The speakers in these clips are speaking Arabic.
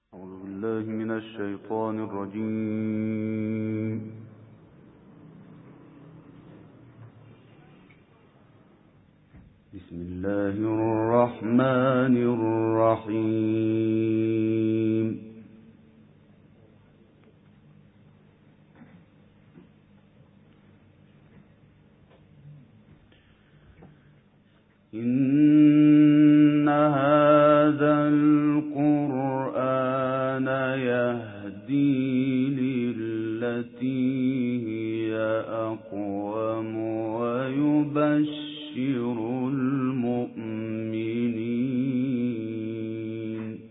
أعوذ بالله من الشيطان الرجيم. بسم الله الرحمن الرحيم. إن هذا القرآن يهدي للتي هي أقوم ويبشر المؤمنين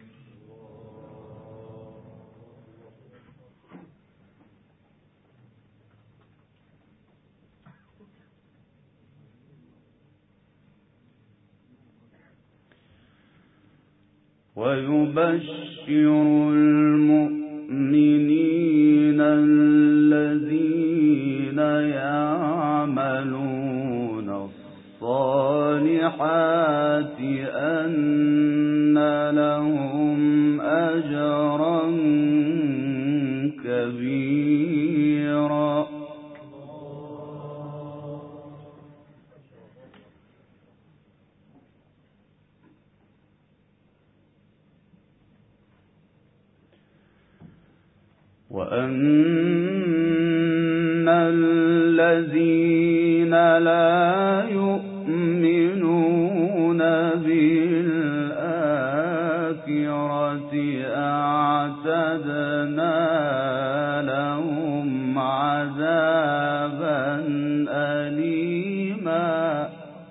الذين يعملون الصالحات أن لهم أجرا كبيرا. وأن الذين لا يؤمنون بالآخرة أعتدنا لهم عذابا أليما.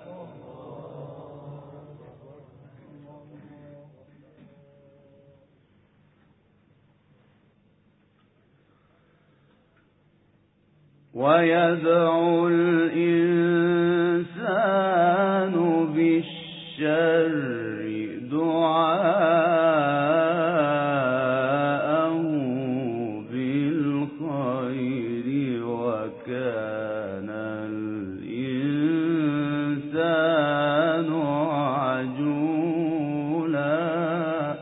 ويدعو الإنسان بالشر دعاءه بالخير وكان الإنسان عجولا.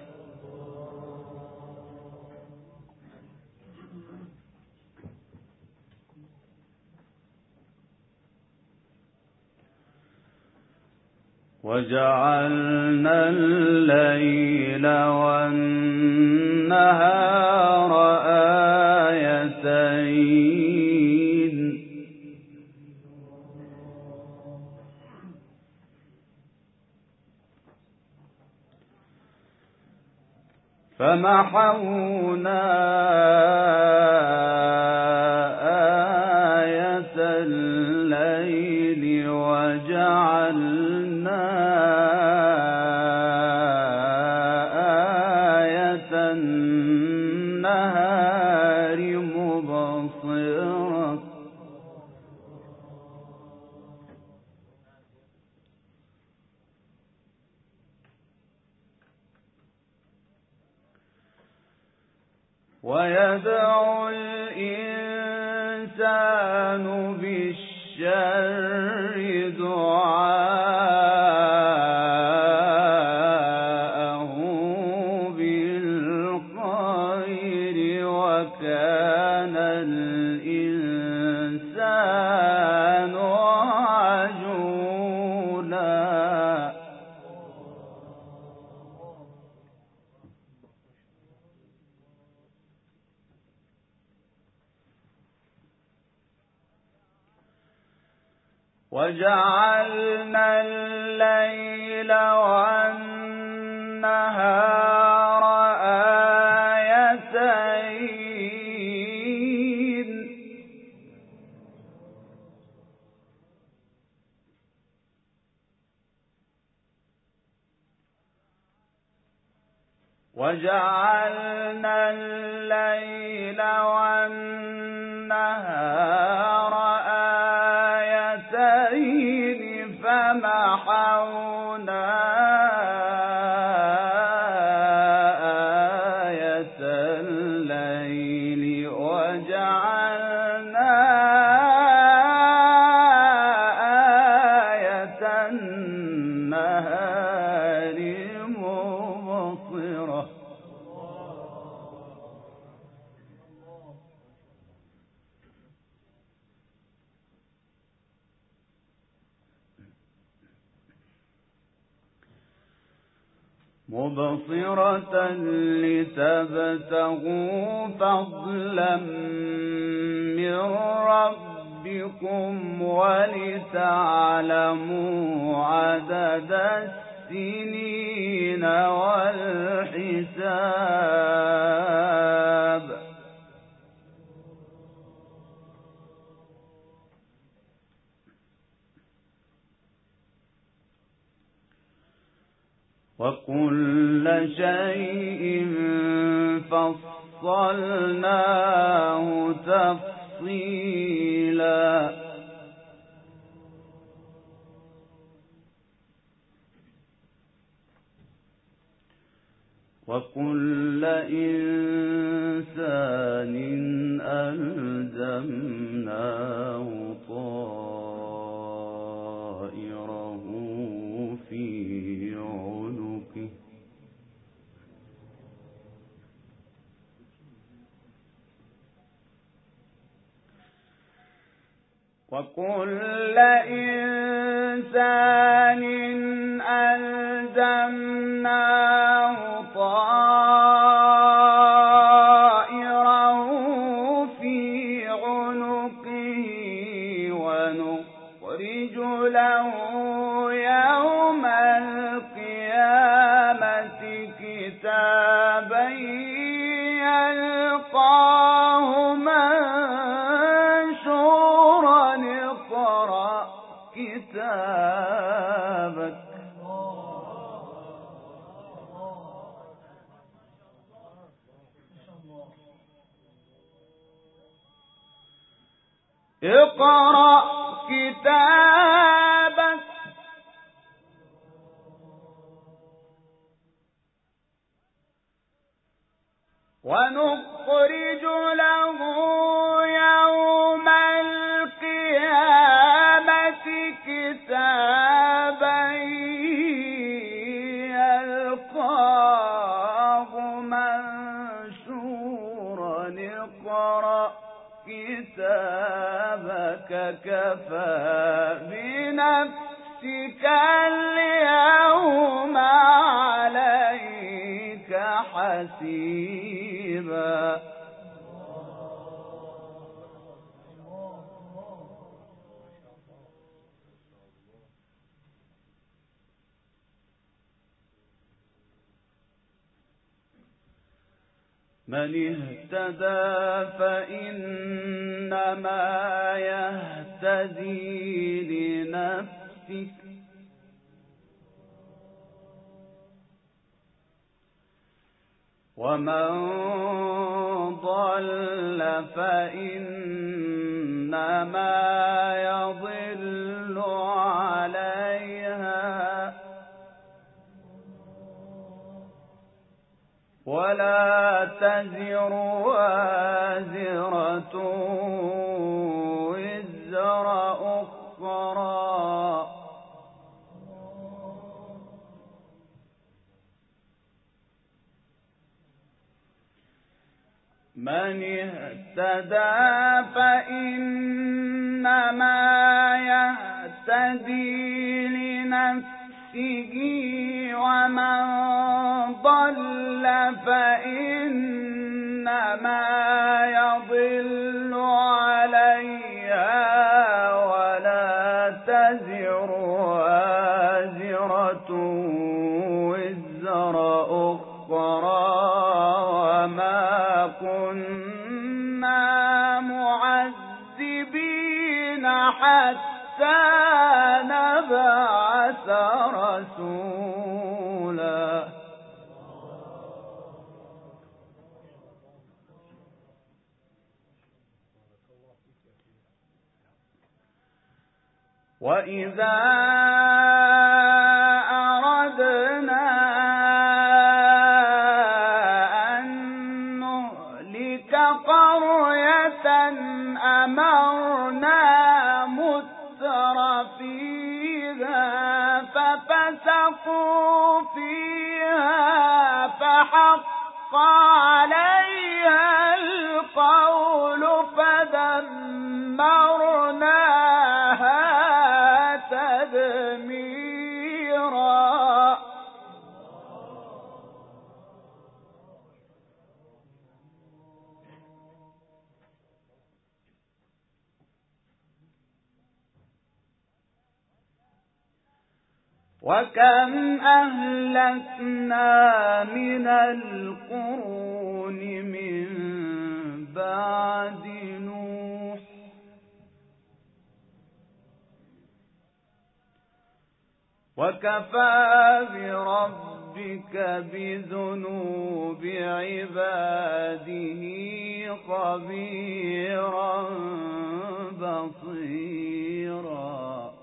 وجعلنا الليل والنهار آيتين فمحونا آية الليل وجعلنا آية النهار مبصرة ويدعو الإنسان بالشر دعاءه بالخير وكان الإنسان عجولا. وجعلنا الليل والنهار آيتين وجعلنا الليل والنهار آيتين فمحونا آية الليل وجعلنا آية النهار مبصرة مبصرة لتبتغوا فضلا من ربكم ولتعلموا عدد السنين والحساب. وكل شيء فصلناه تفصيلا. وكل إنسان ألزمناه طائره في عنقه. وكل إنسان ألزمناه طائره في عنقه ونخرج له يوم القيامة كتابا يلقاه منشورا اقرأ كتابك. اقرأ كتابك ونخرج له يوم القيامة كتابا يلقاه منشورا اقرأ كتابك كفى بنفسك اليوم عليك حسيبا. من اهتدى فإنما يهتدي لنفسه ومن ضل فإنما يضل عليها ولا تزر وازرة وزر أخرى. من اهتدى فإنما يهتدي لنفسه ومن ضل فإنما يضل عليها ولا تزر وازرة وزر أخرى وما كنا معذبين حتى نبعث رسولا. وإذا أردنا أن نهلك قرية أمرنا متر فيها ففسقوا فيها فحق عليها القول فدمرناها تدميرا. وكم أهلكنا من القرون من بعد نوح وكفى بربك بذنوب عباده خبيرا بصيرا.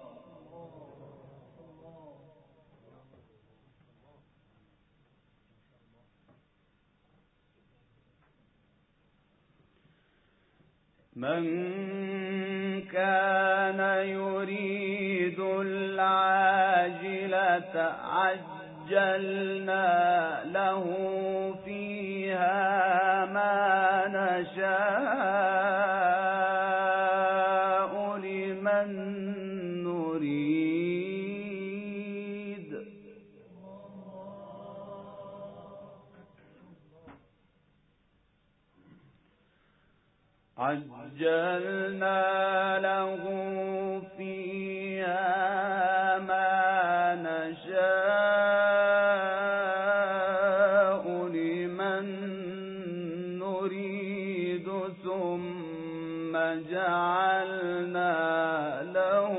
من كان يريد العاجلة عجلنا له فيها ما نشاء لمن نريد عجلنا له فيها ما نشاء لمن نريد ثم جعلنا له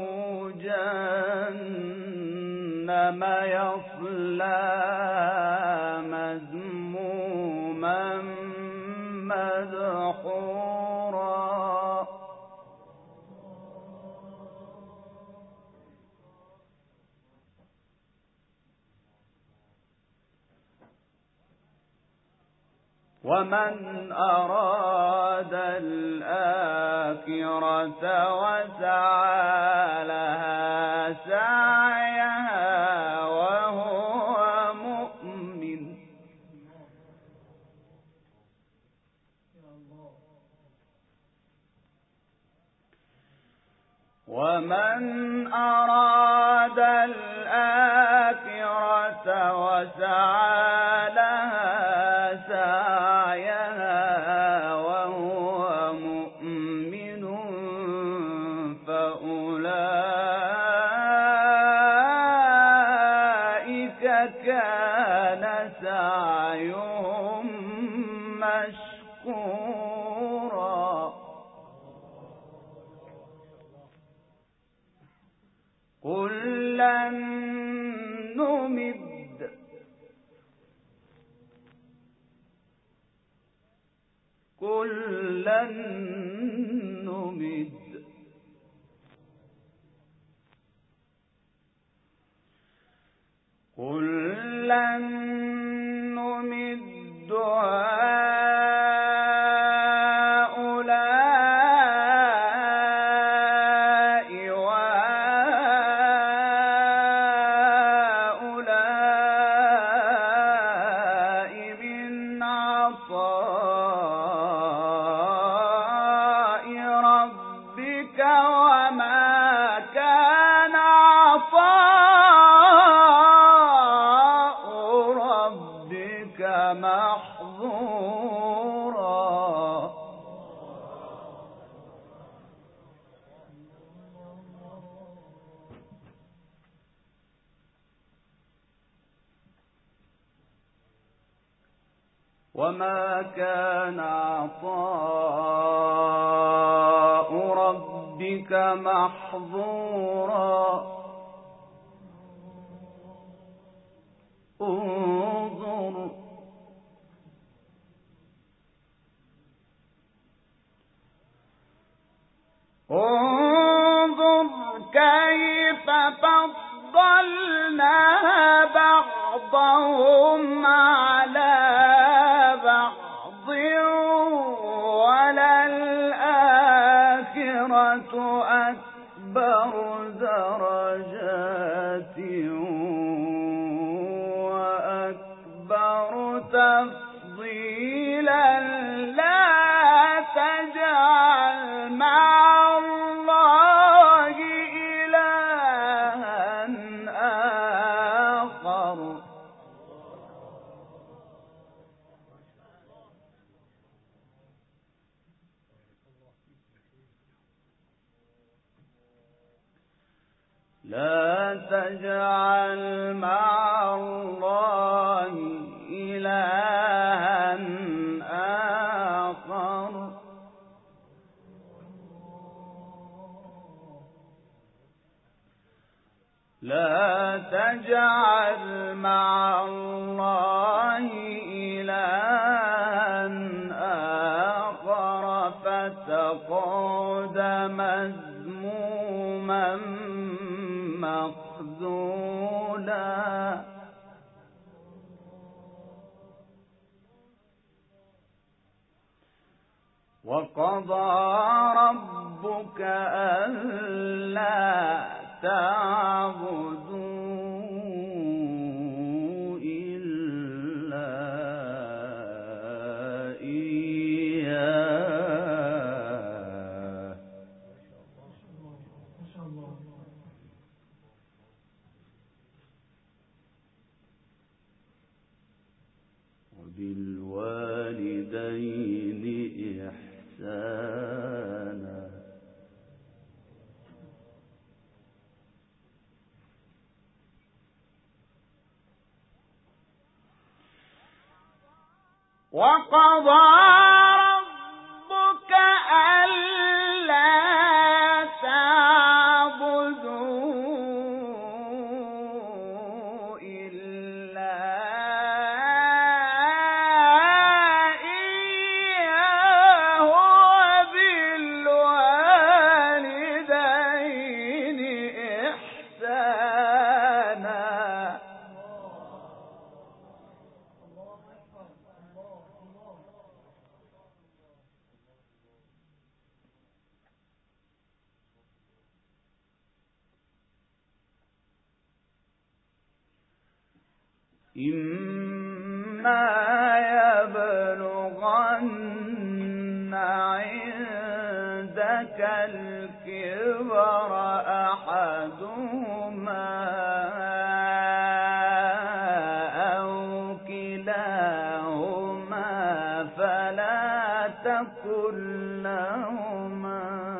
جهنم يصلاها مذموما مدحورا. ومن أراد الآخرة وسعى لها سعيها وهو مؤمن ومن أراد الآخرة وسعى لها سعيها وهو مؤمن فأولئك كان سعيهم مشكورا. كلا نمد هؤلاء وهؤلاء من عطاء ربك وما كان عطاء ربك محظورا. وما كان عطاء ربك محظورا. انظر كيف فضلنا بعضهم على بعض وللآخرة أكبر درجات وأكبر تفضيلا. لا تجعل مع الله إلها آخر. لا تجعل مع الله إلها آخر لا تجعل مع الله إلها آخر فتقعد مذموما مخذولا وقضى ربك ألا تعبدوا إلا إياه وبالوالدين إحسانا وقضى ربك ألا تعبدوا إلا إياه وبالوالدين إحسانا إما يبلغن عندك الكبر أحدهما أو كلاهما فلا تقل لهما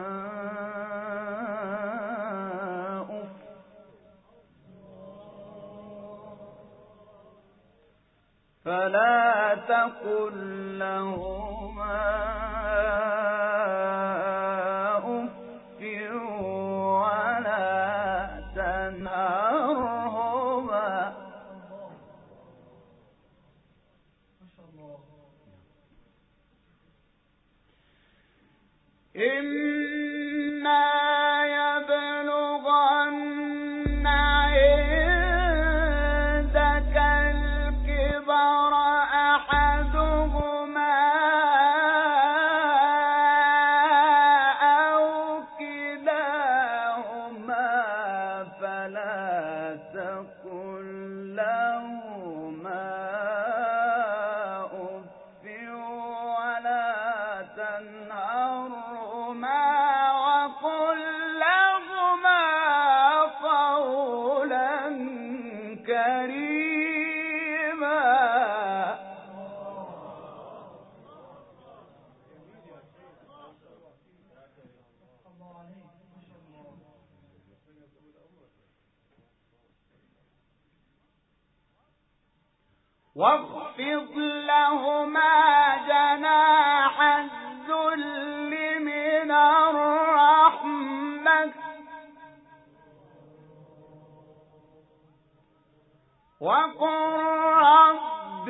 أف ولا تنهرهما إما يبلغن عندك الكبر أحدهما أو كلاهما فلا تقل لهما أف ولا تنهرهما وقل لهما قولا كريما واخفض لهما جناح الذل من الرحمة وقل رب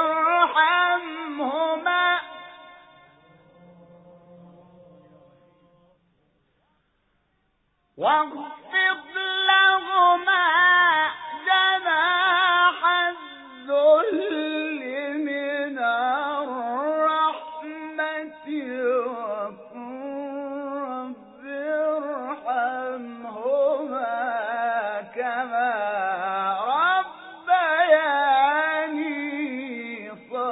ارحمهما واخفض لهما جناح الذل من الرحمة وقل رب ارحمهما كما ربياني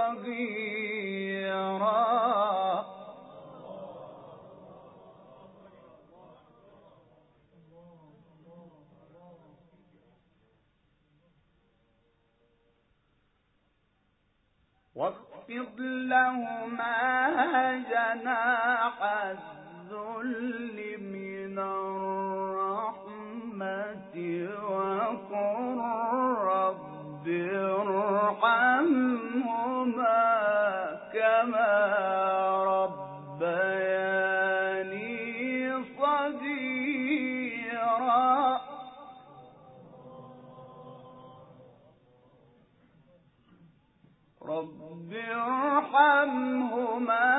صغيرا واخفض لهما جناح الذل من الرحمة وقل رب ارحمهما كما ربياني صغيرا رب ارحمهما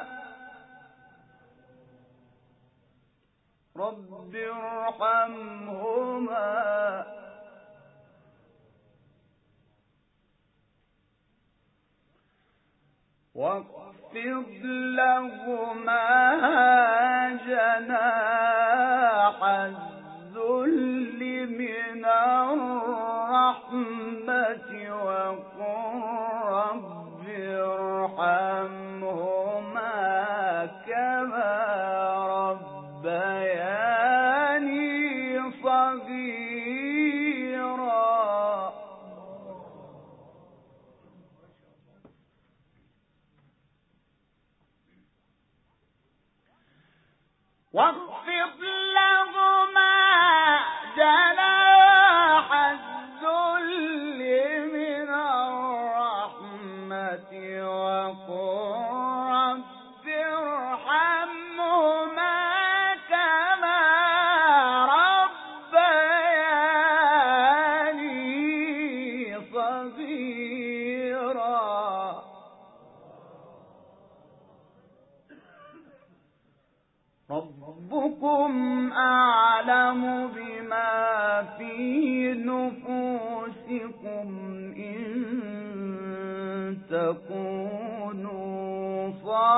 واخفض لهما جناح الذل من الرحمة وقل رب ارحمهما كما ربياني صغيرا واخفض لهما جناح الذل من الرحمة وقل رب ارحمهما كما ربياني صغيرا ربكم أعلم بما في نفوسكم إن تكونوا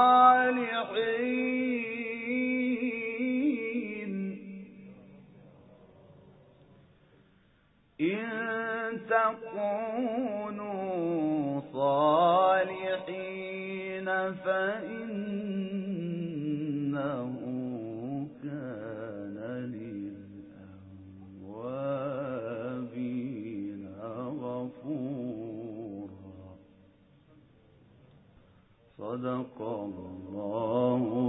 صالحين فإنه كان للأوابين غفورا صدق الله